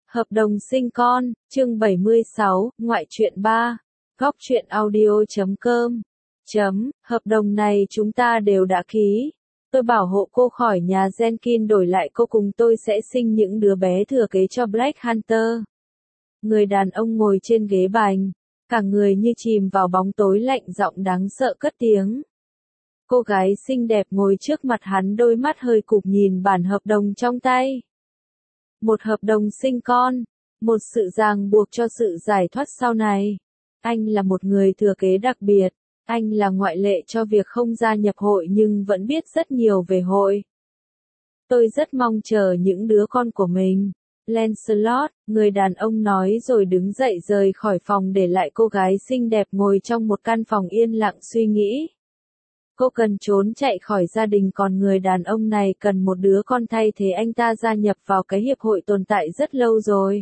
Hợp đồng sinh con, chương 76, ngoại truyện 3, góc truyện audio.com. Hợp đồng này chúng ta đều đã ký. Tôi bảo hộ cô khỏi nhà Jenkins, đổi lại cô cùng tôi sẽ sinh những đứa bé thừa kế cho Black Hunter. Người đàn ông ngồi trên ghế bành, cả người như chìm vào bóng tối lạnh, giọng đáng sợ cất tiếng. Cô gái xinh đẹp ngồi trước mặt hắn, đôi mắt hơi cụp nhìn bản hợp đồng trong tay. Một hợp đồng sinh con, một sự ràng buộc cho sự giải thoát sau này. Anh là một người thừa kế đặc biệt, anh là ngoại lệ cho việc không gia nhập hội nhưng vẫn biết rất nhiều về hội. Tôi rất mong chờ những đứa con của mình. Lancelot, người đàn ông nói rồi đứng dậy rời khỏi phòng, để lại cô gái xinh đẹp ngồi trong một căn phòng yên lặng suy nghĩ. Cô cần trốn chạy khỏi gia đình, còn người đàn ông này cần một đứa con thay thế anh ta gia nhập vào cái hiệp hội tồn tại rất lâu rồi.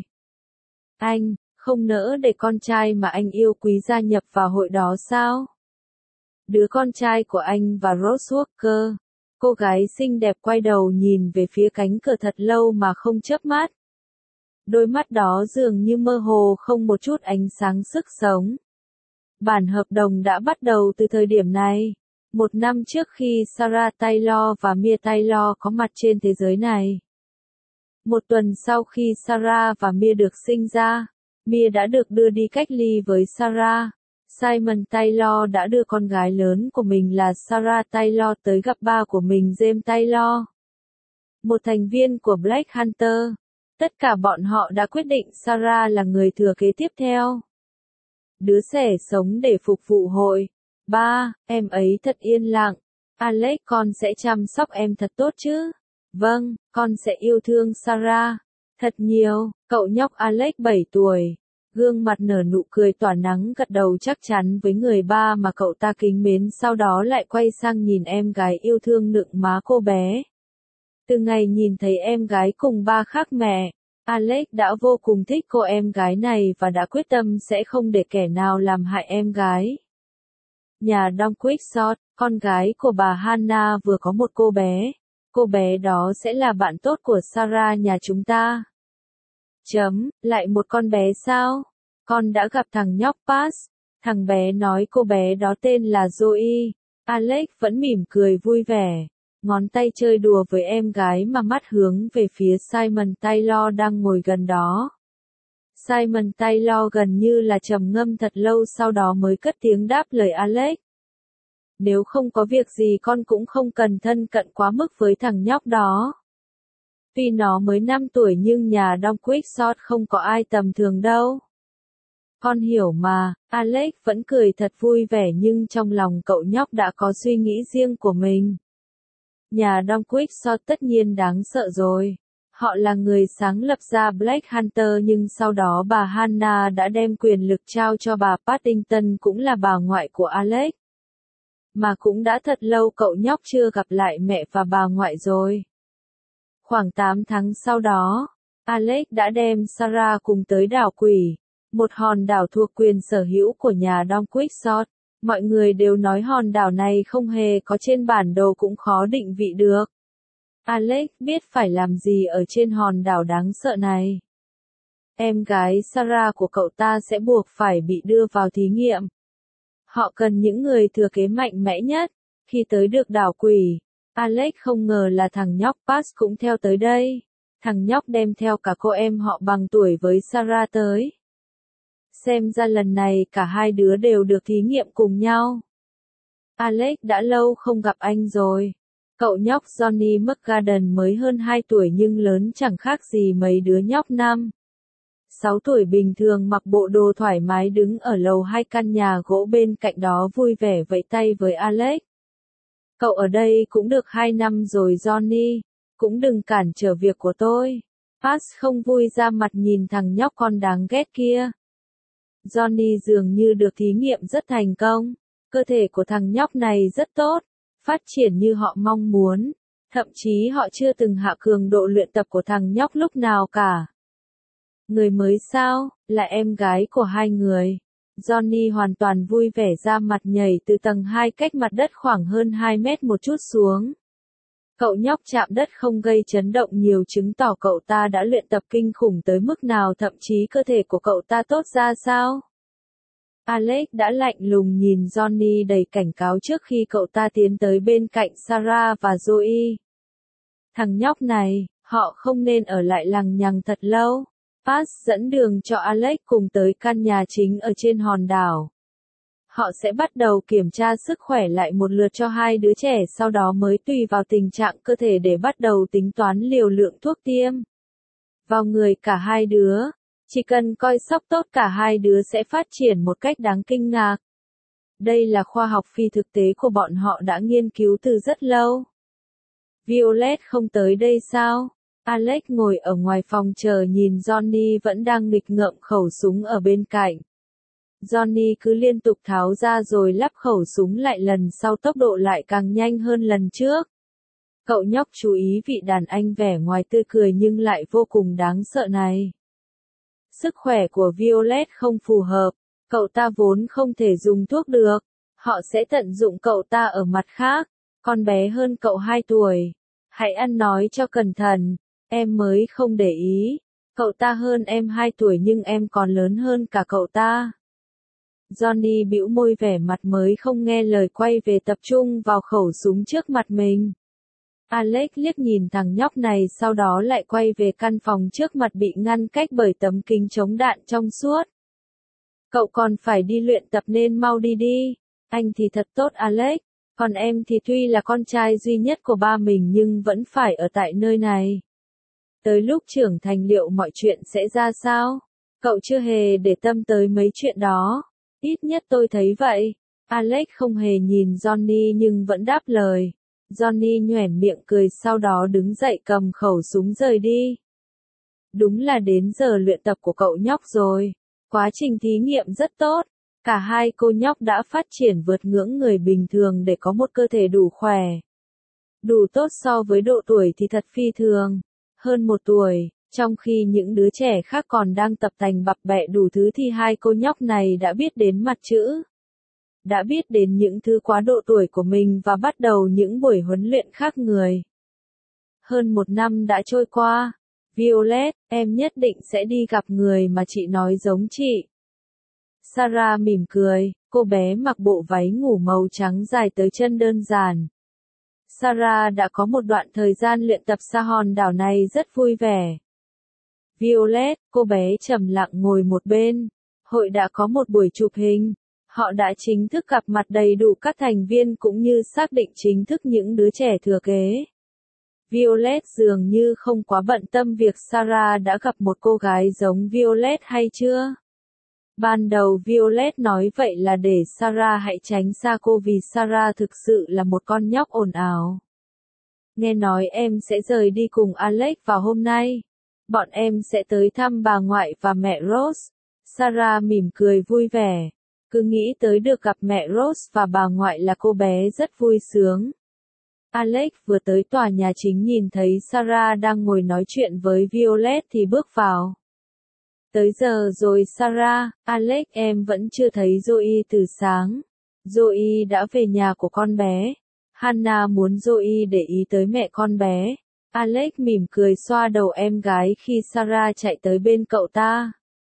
Anh không nỡ để con trai mà anh yêu quý gia nhập vào hội đó sao? Đứa con trai của anh và Rose Walker. Cô gái xinh đẹp quay đầu nhìn về phía cánh cửa thật lâu mà không chớp mắt. Đôi mắt đó dường như mơ hồ, không một chút ánh sáng sức sống. Bản hợp đồng đã bắt đầu từ thời điểm này. 1 năm trước khi Sarah Taylor và Mia Taylor có mặt trên thế giới này. 1 tuần sau khi Sarah và Mia được sinh ra, Mia đã được đưa đi cách ly với Sarah. Simon Taylor đã đưa con gái lớn của mình là Sarah Taylor tới gặp ba của mình, James Taylor, một thành viên của Black Hunter. Tất cả bọn họ đã quyết định Sarah là người thừa kế tiếp theo. Đứa trẻ sống để phục vụ hội. Ba, em ấy thật yên lặng. Alex, con sẽ chăm sóc em thật tốt chứ? Vâng, con sẽ yêu thương Sarah thật nhiều. Cậu nhóc Alex 7 tuổi, gương mặt nở nụ cười tỏa nắng, gật đầu chắc chắn với người ba mà cậu ta kính mến, sau đó lại quay sang nhìn em gái yêu thương nựng má cô bé. Từ ngày nhìn thấy em gái cùng ba khác mẹ, Alex đã vô cùng thích cô em gái này và đã quyết tâm sẽ không để kẻ nào làm hại em gái. Nhà Đông Quickshot, con gái của bà Hannah vừa có một cô bé. Cô bé đó sẽ là bạn tốt của Sarah nhà chúng ta. Lại một con bé sao? Con đã gặp thằng nhóc Pass. Thằng bé nói cô bé đó tên là Zoe. Alex vẫn mỉm cười vui vẻ, ngón tay chơi đùa với em gái mà mắt hướng về phía Simon Taylor đang ngồi gần đó. Simon Taylor gần như là trầm ngâm thật lâu, sau đó mới cất tiếng đáp lời Alex. Nếu không có việc gì con cũng không cần thân cận quá mức với thằng nhóc đó. Tuy nó mới 5 tuổi nhưng nhà Đông Quickshot không có ai tầm thường đâu. Con hiểu mà. Alex vẫn cười thật vui vẻ, nhưng trong lòng cậu nhóc đã có suy nghĩ riêng của mình. Nhà Đông Quickshot tất nhiên đáng sợ rồi. Họ là người sáng lập ra Black Hunter, nhưng sau đó bà Hannah đã đem quyền lực trao cho bà Paddington, cũng là bà ngoại của Alex. Mà cũng đã thật lâu cậu nhóc chưa gặp lại mẹ và bà ngoại rồi. Khoảng 8 tháng sau đó, Alex đã đem Sarah cùng tới đảo Quỷ, một hòn đảo thuộc quyền sở hữu của nhà Đông Quickshot. Mọi người đều nói hòn đảo này không hề có trên bản đồ, cũng khó định vị được. Alex biết phải làm gì ở trên hòn đảo đáng sợ này. Em gái Sarah của cậu ta sẽ buộc phải bị đưa vào thí nghiệm. Họ cần những người thừa kế mạnh mẽ nhất. Khi tới được đảo Quỷ, Alex không ngờ là thằng nhóc Pass cũng theo tới đây. Thằng nhóc đem theo cả cô em họ bằng tuổi với Sarah tới. Xem ra lần này cả hai đứa đều được thí nghiệm cùng nhau. Alex đã lâu không gặp anh rồi. Cậu nhóc Johnny McGarden mới hơn 2 tuổi nhưng lớn chẳng khác gì mấy đứa nhóc 5, 6 tuổi bình thường, mặc bộ đồ thoải mái đứng ở lầu 2 căn nhà gỗ bên cạnh đó vui vẻ vẫy tay với Alex. Cậu ở đây cũng được 2 năm rồi Johnny, cũng đừng cản trở việc của tôi. Pass không vui ra mặt nhìn thằng nhóc con đáng ghét kia. Johnny dường như được thí nghiệm rất thành công, cơ thể của thằng nhóc này rất tốt, phát triển như họ mong muốn, thậm chí họ chưa từng hạ cường độ luyện tập của thằng nhóc lúc nào cả. Người mới sao, là em gái của hai người. Johnny hoàn toàn vui vẻ ra mặt, nhảy từ tầng 2 cách mặt đất khoảng hơn 2 mét một chút xuống. Cậu nhóc chạm đất không gây chấn động nhiều chứng tỏ cậu ta đã luyện tập kinh khủng tới mức nào, thậm chí cơ thể của cậu ta tốt ra sao. Alex đã lạnh lùng nhìn Johnny đầy cảnh cáo trước khi cậu ta tiến tới bên cạnh Sarah và Zoe. Thằng nhóc này, họ không nên ở lại lằng nhằng thật lâu. Paz dẫn đường cho Alex cùng tới căn nhà chính ở trên hòn đảo. Họ sẽ bắt đầu kiểm tra sức khỏe lại một lượt cho hai đứa trẻ, sau đó mới tùy vào tình trạng cơ thể để bắt đầu tính toán liều lượng thuốc tiêm vào người cả hai đứa. Chỉ cần coi sóc tốt, cả hai đứa sẽ phát triển một cách đáng kinh ngạc. Đây là khoa học phi thực tế của bọn họ đã nghiên cứu từ rất lâu. Violet không tới đây sao? Alex ngồi ở ngoài phòng chờ nhìn Johnny vẫn đang nghịch ngợm khẩu súng ở bên cạnh. Johnny cứ liên tục tháo ra rồi lắp khẩu súng lại, lần sau tốc độ lại càng nhanh hơn lần trước. Cậu nhóc chú ý vị đàn anh vẻ ngoài tươi cười nhưng lại vô cùng đáng sợ này. Sức khỏe của Violet không phù hợp, cậu ta vốn không thể dùng thuốc được. Họ sẽ tận dụng cậu ta ở mặt khác. Con bé hơn cậu 2 tuổi. Hãy ăn nói cho cẩn thận, em mới không để ý. Cậu ta hơn em 2 tuổi nhưng em còn lớn hơn cả cậu ta. Johnny bĩu môi, vẻ mặt mới không nghe lời, quay về tập trung vào khẩu súng trước mặt mình. Alex liếc nhìn thằng nhóc này, sau đó lại quay về căn phòng trước mặt bị ngăn cách bởi tấm kính chống đạn trong suốt. Cậu còn phải đi luyện tập nên mau đi đi. Anh thì thật tốt Alex, còn em thì tuy là con trai duy nhất của ba mình nhưng vẫn phải ở tại nơi này. Tới lúc trưởng thành liệu mọi chuyện sẽ ra sao? Cậu chưa hề để tâm tới mấy chuyện đó. Ít nhất tôi thấy vậy. Alex không hề nhìn Johnny nhưng vẫn đáp lời. Johnny nhoẻn miệng cười, sau đó đứng dậy cầm khẩu súng rời đi. Đúng là đến giờ luyện tập của cậu nhóc rồi. Quá trình thí nghiệm rất tốt. Cả hai cô nhóc đã phát triển vượt ngưỡng người bình thường để có một cơ thể đủ khỏe. Đủ tốt so với độ tuổi thì thật phi thường. Hơn 1 tuổi, trong khi những đứa trẻ khác còn đang tập tành bập bẹ đủ thứ thì hai cô nhóc này đã biết đến mặt chữ. Đã biết đến những thứ quá độ tuổi của mình và bắt đầu những buổi huấn luyện khác người. Hơn 1 năm đã trôi qua. Violet, em nhất định sẽ đi gặp người mà chị nói giống chị. Sarah mỉm cười, cô bé mặc bộ váy ngủ màu trắng dài tới chân đơn giản. Sarah đã có một đoạn thời gian luyện tập xa hòn đảo này rất vui vẻ. Violet, cô bé trầm lặng ngồi một bên. Hội đã có một buổi chụp hình. Họ đã chính thức gặp mặt đầy đủ các thành viên cũng như xác định chính thức những đứa trẻ thừa kế. Violet dường như không quá bận tâm việc Sarah đã gặp một cô gái giống Violet hay chưa. Ban đầu Violet nói vậy là để Sarah hãy tránh xa cô vì Sarah thực sự là một con nhóc ồn ào. Nghe nói em sẽ rời đi cùng Alex vào hôm nay. Bọn em sẽ tới thăm bà ngoại và mẹ Rose. Sarah mỉm cười vui vẻ. Cứ nghĩ tới được gặp mẹ Rose và bà ngoại là cô bé rất vui sướng. Alex vừa tới tòa nhà chính nhìn thấy Sarah đang ngồi nói chuyện với Violet thì bước vào. Tới giờ rồi Sarah, Alex, em vẫn chưa thấy Zoe từ sáng. Zoe đã về nhà của con bé. Hannah muốn Zoe để ý tới mẹ con bé. Alex mỉm cười xoa đầu em gái khi Sarah chạy tới bên cậu ta.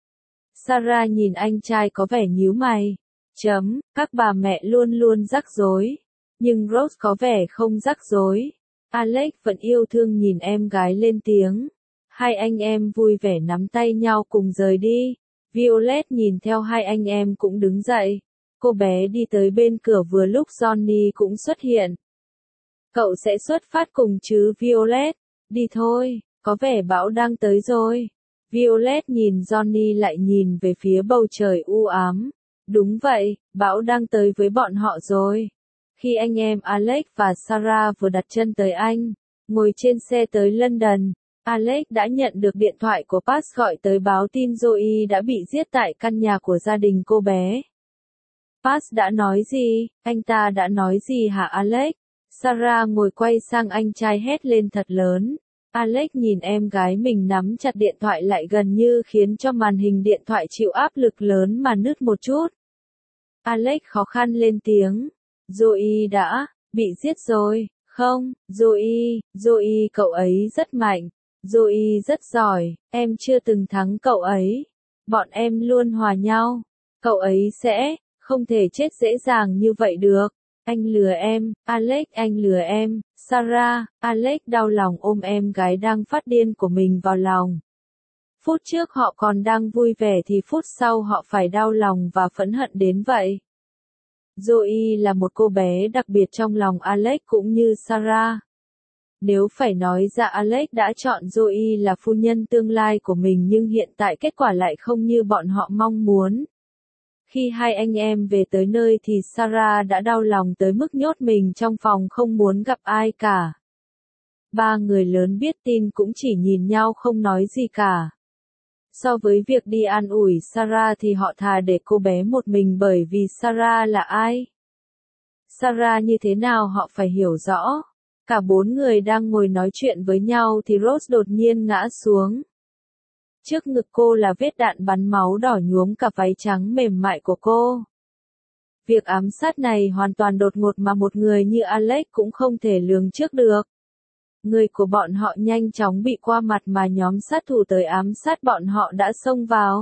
Sarah nhìn anh trai có vẻ nhíu mày. Các bà mẹ luôn luôn rắc rối. Nhưng Rose có vẻ không rắc rối. Alex vẫn yêu thương nhìn em gái lên tiếng. Hai anh em vui vẻ nắm tay nhau cùng rời đi. Violet nhìn theo hai anh em cũng đứng dậy. Cô bé đi tới bên cửa vừa lúc Johnny cũng xuất hiện. Cậu sẽ xuất phát cùng chứ Violet? Đi thôi, có vẻ bão đang tới rồi. Violet nhìn Johnny lại nhìn về phía bầu trời u ám. Đúng vậy, bão đang tới với bọn họ rồi. Khi anh em Alex và Sarah vừa đặt chân tới Anh, ngồi trên xe tới London, Alex đã nhận được điện thoại của Paz gọi tới báo tin Zoe đã bị giết tại căn nhà của gia đình cô bé. Paz đã nói gì? Anh ta đã nói gì hả Alex? Sarah ngồi quay sang anh trai hét lên thật lớn. Alex nhìn em gái mình nắm chặt điện thoại lại gần như khiến cho màn hình điện thoại chịu áp lực lớn mà nứt một chút. Alex khó khăn lên tiếng. Zoe đã bị giết rồi. Không, Zoe cậu ấy rất mạnh. Zoe rất giỏi, em chưa từng thắng cậu ấy. Bọn em luôn hòa nhau. Cậu ấy sẽ không thể chết dễ dàng như vậy được. Anh lừa em, Alex anh lừa em. Sarah, Alex đau lòng ôm em gái đang phát điên của mình vào lòng. Phút trước họ còn đang vui vẻ thì phút sau họ phải đau lòng và phẫn hận đến vậy. Zoe là một cô bé đặc biệt trong lòng Alex cũng như Sarah. Nếu phải nói ra Alex đã chọn Zoe là phu nhân tương lai của mình nhưng hiện tại kết quả lại không như bọn họ mong muốn. Khi hai anh em về tới nơi thì Sarah đã đau lòng tới mức nhốt mình trong phòng không muốn gặp ai cả. Ba người lớn biết tin cũng chỉ nhìn nhau không nói gì cả. So với việc đi an ủi Sarah thì họ thà để cô bé một mình bởi vì Sarah là ai? Sarah như thế nào họ phải hiểu rõ. Cả bốn người đang ngồi nói chuyện với nhau thì Rose đột nhiên ngã xuống. Trước ngực cô là vết đạn bắn máu đỏ nhuốm cả váy trắng mềm mại của cô. Việc ám sát này hoàn toàn đột ngột mà một người như Alex cũng không thể lường trước được. Người của bọn họ nhanh chóng bị qua mặt mà nhóm sát thủ tới ám sát bọn họ đã xông vào.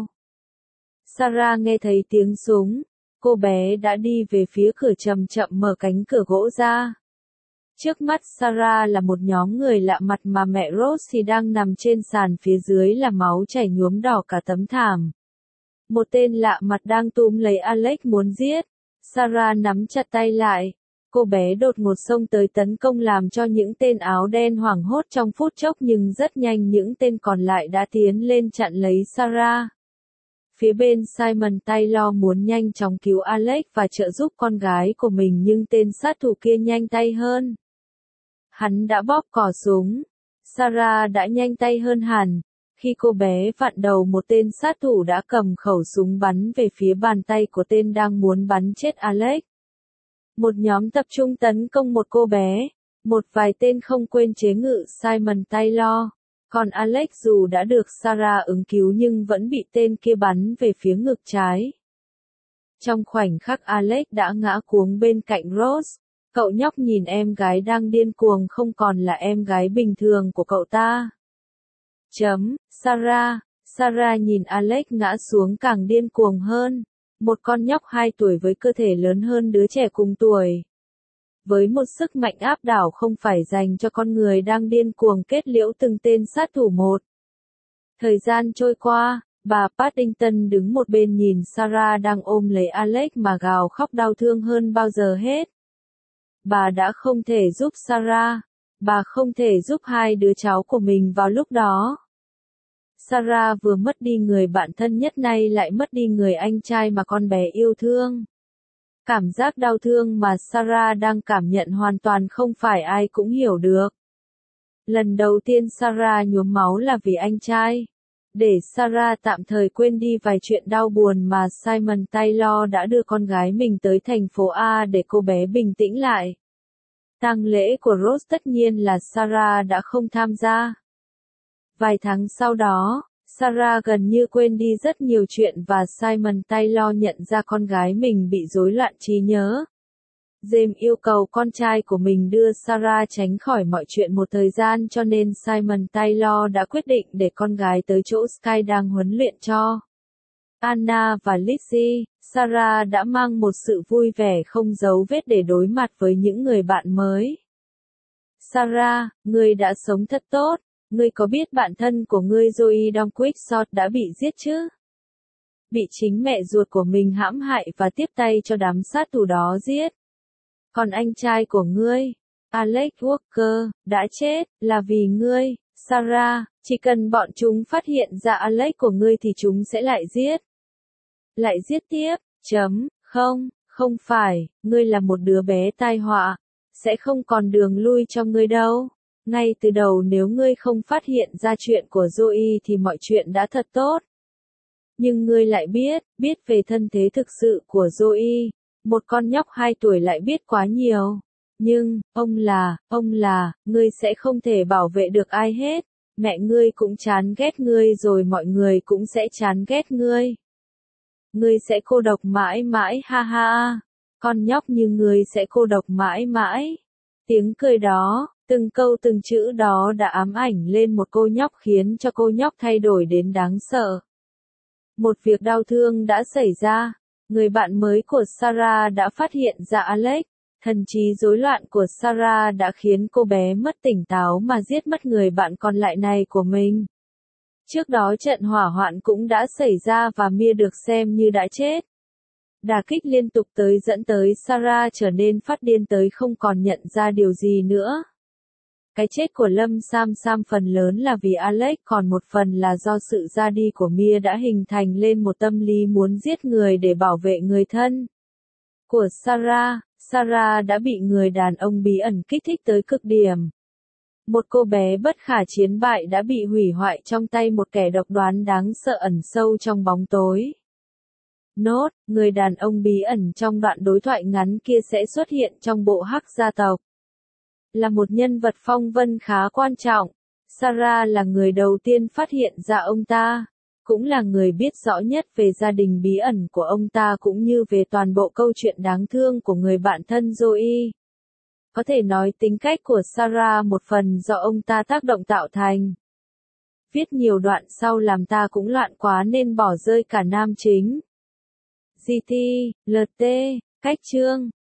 Sarah nghe thấy tiếng súng. Cô bé đã đi về phía cửa chậm chậm mở cánh cửa gỗ ra. Trước mắt Sarah là một nhóm người lạ mặt mà mẹ Rose thì đang nằm trên sàn phía dưới là máu chảy nhuốm đỏ cả tấm thảm. Một tên lạ mặt đang túm lấy Alex muốn giết. Sarah nắm chặt tay lại. Cô bé đột ngột xông tới tấn công làm cho những tên áo đen hoảng hốt trong phút chốc nhưng rất nhanh những tên còn lại đã tiến lên chặn lấy Sarah. Phía bên Simon Taylor muốn nhanh chóng cứu Alex và trợ giúp con gái của mình nhưng tên sát thủ kia nhanh tay hơn. Hắn đã bóp cò súng. Sarah đã nhanh tay hơn hẳn. Khi cô bé vặn đầu một tên sát thủ đã cầm khẩu súng bắn về phía bàn tay của tên đang muốn bắn chết Alex. Một nhóm tập trung tấn công một cô bé. Một vài tên không quên chế ngự Simon Taylor. Còn Alex dù đã được Sarah ứng cứu nhưng vẫn bị tên kia bắn về phía ngực trái. Trong khoảnh khắc Alex đã ngã cuống bên cạnh Rose. Cậu nhóc nhìn em gái đang điên cuồng không còn là em gái bình thường của cậu ta. Sarah nhìn Alex ngã xuống càng điên cuồng hơn. Một con nhóc 2 tuổi với cơ thể lớn hơn đứa trẻ cùng tuổi. Với một sức mạnh áp đảo không phải dành cho con người đang điên cuồng kết liễu từng tên sát thủ một. Thời gian trôi qua, bà Paddington đứng một bên nhìn Sarah đang ôm lấy Alex mà gào khóc đau thương hơn bao giờ hết. Bà đã không thể giúp Sarah. Bà không thể giúp hai đứa cháu của mình vào lúc đó. Sarah vừa mất đi người bạn thân nhất nay lại mất đi người anh trai mà con bé yêu thương. Cảm giác đau thương mà Sarah đang cảm nhận hoàn toàn không phải ai cũng hiểu được. Lần đầu tiên Sarah nhuốm máu là vì anh trai. Để Sarah tạm thời quên đi vài chuyện đau buồn mà Simon Taylor đã đưa con gái mình tới thành phố A để cô bé bình tĩnh lại. Tang lễ của Rose tất nhiên là Sarah đã không tham gia. Vài tháng sau đó, Sarah gần như quên đi rất nhiều chuyện và Simon Taylor nhận ra con gái mình bị rối loạn trí nhớ. James yêu cầu con trai của mình đưa Sarah tránh khỏi mọi chuyện một thời gian cho nên Simon Taylor đã quyết định để con gái tới chỗ Sky đang huấn luyện cho. Anna và Lizzie, Sarah đã mang một sự vui vẻ không giấu vết để đối mặt với những người bạn mới. Sarah, ngươi đã sống thật tốt. Ngươi có biết bạn thân của ngươi Zoe Donquixote đã bị giết chứ? Bị chính mẹ ruột của mình hãm hại và tiếp tay cho đám sát thủ đó giết. Còn anh trai của ngươi, Alex Walker, đã chết, là vì ngươi, Sarah, chỉ cần bọn chúng phát hiện ra Alex của ngươi thì chúng sẽ lại giết. Lại giết tiếp, không phải, ngươi là một đứa bé tai họa, sẽ không còn đường lui cho ngươi đâu. Ngay từ đầu nếu ngươi không phát hiện ra chuyện của Zoe thì mọi chuyện đã thật tốt. Nhưng ngươi lại biết về thân thế thực sự của Zoe. Một con nhóc 2 tuổi lại biết quá nhiều. Nhưng, ông là, ngươi sẽ không thể bảo vệ được ai hết. Mẹ ngươi cũng chán ghét ngươi rồi mọi người cũng sẽ chán ghét ngươi. Ngươi sẽ cô độc mãi mãi ha ha. Con nhóc như ngươi sẽ cô độc mãi mãi. Tiếng cười đó, từng câu từng chữ đó đã ám ảnh lên một cô nhóc khiến cho cô nhóc thay đổi đến đáng sợ. Một việc đau thương đã xảy ra. Người bạn mới của Sarah đã phát hiện ra Alex. Thần trí rối loạn của Sarah đã khiến cô bé mất tỉnh táo mà giết mất người bạn còn lại này của mình. Trước đó trận hỏa hoạn cũng đã xảy ra và Mia được xem như đã chết. Đả kích liên tục dẫn tới Sarah trở nên phát điên tới không còn nhận ra điều gì nữa. Cái chết của Lâm Sam Sam phần lớn là vì Alex, còn một phần là do sự ra đi của Mia đã hình thành lên một tâm lý muốn giết người để bảo vệ người thân của Sarah. Sarah đã bị người đàn ông bí ẩn kích thích tới cực điểm. Một cô bé bất khả chiến bại đã bị hủy hoại trong tay một kẻ độc đoán đáng sợ ẩn sâu trong bóng tối. Nốt, người đàn ông bí ẩn trong đoạn đối thoại ngắn kia sẽ xuất hiện trong bộ Hắc gia tộc. Là một nhân vật phong vân khá quan trọng, Sarah là người đầu tiên phát hiện ra ông ta, cũng là người biết rõ nhất về gia đình bí ẩn của ông ta cũng như về toàn bộ câu chuyện đáng thương của người bạn thân Zoe. Có thể nói tính cách của Sarah một phần do ông ta tác động tạo thành. Viết nhiều đoạn sau làm ta cũng loạn quá nên bỏ rơi cả nam chính. GT, LT, cách chương